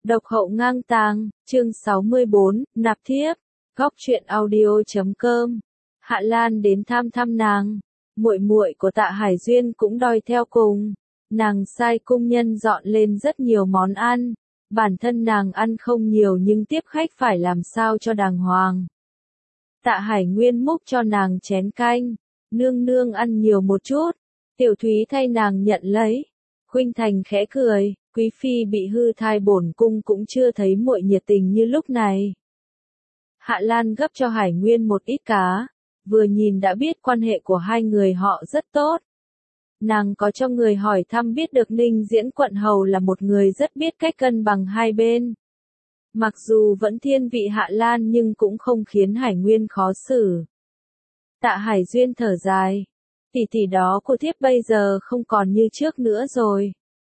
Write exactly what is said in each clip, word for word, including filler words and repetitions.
Độc hậu ngang tàng, chương sáu mươi bốn, nạp thiếp, góc truyện audio chấm com. Hạ Lan đến thăm thăm nàng, muội muội của Tạ Hải Duyên cũng đòi theo cùng. Nàng sai cung nhân dọn lên rất nhiều món ăn, bản thân nàng ăn không nhiều nhưng tiếp khách phải làm sao cho đàng hoàng. Tạ Hải Nguyên múc cho nàng chén canh, nương nương ăn nhiều một chút, Tiểu Thúy thay nàng nhận lấy. Khuynh Thành khẽ cười, quý phi bị hư thai bổn cung cũng chưa thấy muội nhiệt tình như lúc này. Hạ Lan gấp cho Hải Nguyên một ít cá, vừa nhìn đã biết quan hệ của hai người họ rất tốt. Nàng có cho người hỏi thăm biết được Ninh Diễn quận hầu là một người rất biết cách cân bằng hai bên. Mặc dù vẫn thiên vị Hạ Lan nhưng cũng không khiến Hải Nguyên khó xử. Tạ Hải Duyên thở dài, tỷ tỷ đó của thiếp bây giờ không còn như trước nữa rồi.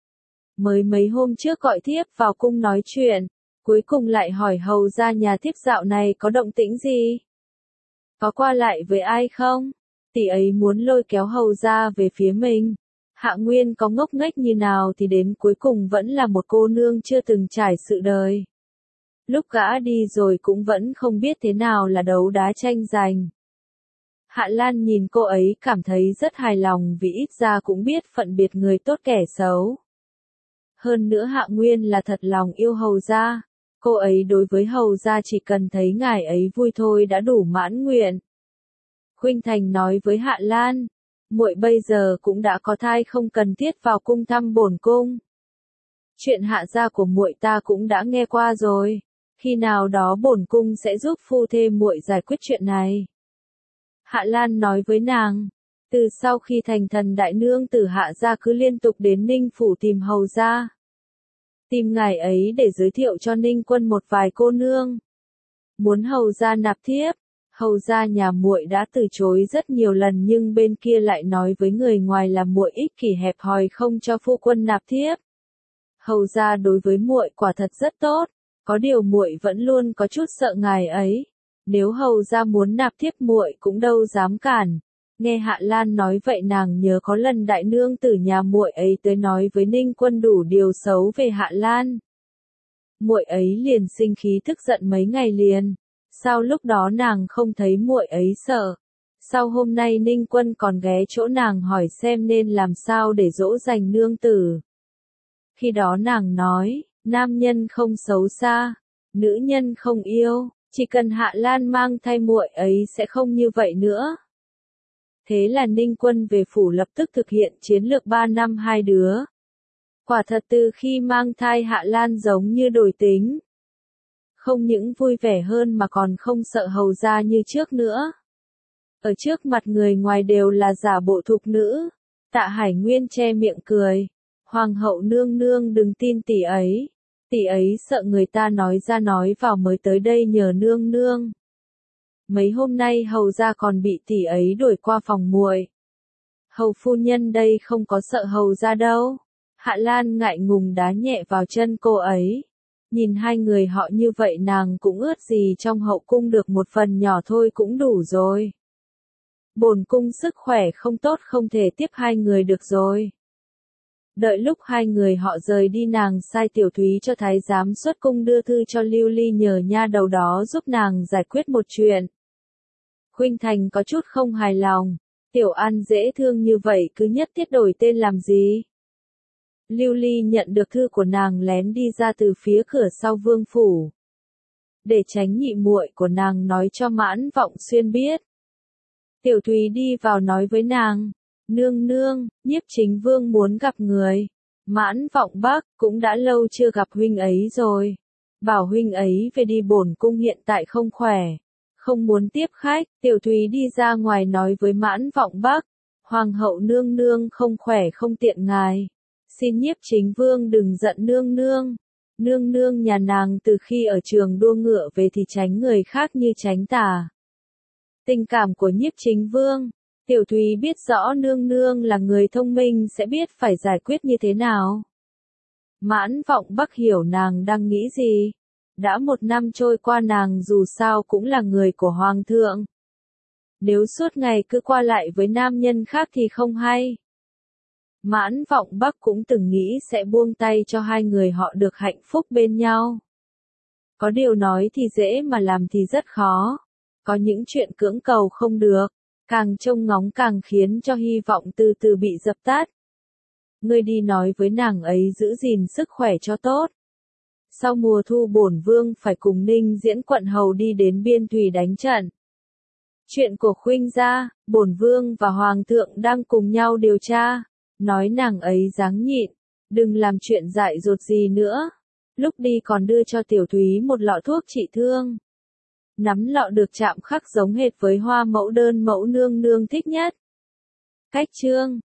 Mới mấy hôm trước gọi thiếp vào cung nói chuyện, cuối cùng lại hỏi hầu ra nhà thiếp dạo này có động tĩnh gì? Có qua lại với ai không? Tỷ ấy muốn lôi kéo hầu ra về phía mình. Hạ Nguyên có ngốc nghếch như nào thì đến cuối cùng vẫn là một cô nương chưa từng trải sự đời. Lúc gã đi rồi cũng vẫn không biết thế nào là đấu đá tranh giành. Hạ Lan nhìn cô ấy cảm thấy rất hài lòng vì ít ra cũng biết phân biệt người tốt kẻ xấu. Hơn nữa Hạ Nguyên là thật lòng yêu hầu gia, cô ấy đối với hầu gia chỉ cần thấy ngài ấy vui thôi đã đủ mãn nguyện. Khuynh Thành nói với Hạ Lan, muội bây giờ cũng đã có thai không cần thiết vào cung thăm bổn cung. Chuyện Hạ gia của muội ta cũng đã nghe qua rồi, khi nào đó bổn cung sẽ giúp phu thê muội giải quyết chuyện này. Hạ Lan nói với nàng, từ sau khi thành thần đại nương tử Hạ gia cứ liên tục đến Ninh phủ tìm hầu gia. Tìm ngài ấy để giới thiệu cho Ninh quân một vài cô nương. Muốn hầu gia nạp thiếp, hầu gia nhà muội đã từ chối rất nhiều lần nhưng bên kia lại nói với người ngoài là muội ích kỷ hẹp hòi không cho phu quân nạp thiếp. Hầu gia đối với muội quả thật rất tốt, có điều muội vẫn luôn có chút sợ ngài ấy. Nếu hầu gia muốn nạp thiếp muội cũng đâu dám cản. Nghe Hạ Lan nói vậy nàng nhớ có lần đại nương tử nhà muội ấy tới nói với Ninh quân đủ điều xấu về Hạ Lan. Muội ấy liền sinh khí tức giận mấy ngày liền. Sao lúc đó nàng không thấy muội ấy sợ? Sao hôm nay Ninh quân còn ghé chỗ nàng hỏi xem nên làm sao để dỗ dành nương tử? Khi đó nàng nói, nam nhân không xấu xa, nữ nhân không yêu, chỉ cần Hạ Lan mang thai muội ấy sẽ không như vậy nữa. Thế là Ninh quân về phủ lập tức thực hiện chiến lược ba năm hai đứa. Quả thật từ khi mang thai Hạ Lan giống như đổi tính. Không những vui vẻ hơn mà còn không sợ hầu gia như trước nữa. Ở trước mặt người ngoài đều là giả bộ thục nữ. Tạ Hải Nguyên che miệng cười. Hoàng hậu nương nương đừng tin tỷ ấy. Tỷ ấy sợ người ta nói ra nói vào mới tới đây nhờ nương nương. Mấy hôm nay hầu gia còn bị tỷ ấy đuổi qua phòng muội. Hầu phu nhân đây không có sợ hầu gia đâu. Hạ Lan ngại ngùng đá nhẹ vào chân cô ấy. Nhìn hai người họ như vậy nàng cũng ước gì trong hậu cung được một phần nhỏ thôi cũng đủ rồi. Bổn cung sức khỏe không tốt không thể tiếp hai người được rồi. Đợi lúc hai người họ rời đi nàng sai Tiểu Thúy cho thái giám xuất cung đưa thư cho Lưu Ly nhờ nha đầu đó giúp nàng giải quyết một chuyện. Khuynh Thành có chút không hài lòng, Tiểu An dễ thương như vậy cứ nhất thiết đổi tên làm gì? Lưu Ly nhận được thư của nàng lén đi ra từ phía cửa sau vương phủ. Để tránh nhị muội của nàng nói cho Mãn Vọng Xuyên biết. Tiểu Thúy đi vào nói với nàng, nương nương, Nhiếp Chính Vương muốn gặp người. Mãn Vọng Bắc cũng đã lâu chưa gặp huynh ấy rồi. Bảo huynh ấy về đi bổn cung hiện tại không khỏe. Không muốn tiếp khách, Tiểu Thúy đi ra ngoài nói với Mãn Vọng Bắc. Hoàng hậu nương nương không khỏe không tiện ngài. Xin Nhiếp Chính Vương đừng giận nương nương. Nương nương nhà nàng từ khi ở trường đua ngựa về thì tránh người khác như tránh tà. Tình cảm của Nhiếp Chính Vương. Tiểu Thúy biết rõ nương nương là người thông minh sẽ biết phải giải quyết như thế nào. Mãn Vọng Bắc hiểu nàng đang nghĩ gì. Đã một năm trôi qua nàng dù sao cũng là người của Hoàng thượng. Nếu suốt ngày cứ qua lại với nam nhân khác thì không hay. Mãn Vọng Bắc cũng từng nghĩ sẽ buông tay cho hai người họ được hạnh phúc bên nhau. Có điều nói thì dễ mà làm thì rất khó. Có những chuyện cưỡng cầu không được, càng trông ngóng càng khiến cho hy vọng từ từ bị dập tắt. Ngươi đi nói với nàng ấy giữ gìn sức khỏe cho tốt. Sau mùa thu bổn vương phải cùng Ninh Diễn quận hầu đi đến Biên Thùy đánh trận. Chuyện của Khuynh gia, bổn vương và hoàng thượng đang cùng nhau điều tra. Nói nàng ấy dáng nhịn, đừng làm chuyện dại dột gì nữa. Lúc đi còn đưa cho Tiểu Thúy một lọ thuốc trị thương. Nắm lọ được chạm khắc giống hệt với hoa mẫu đơn mẫu nương nương thích nhất. Cách chương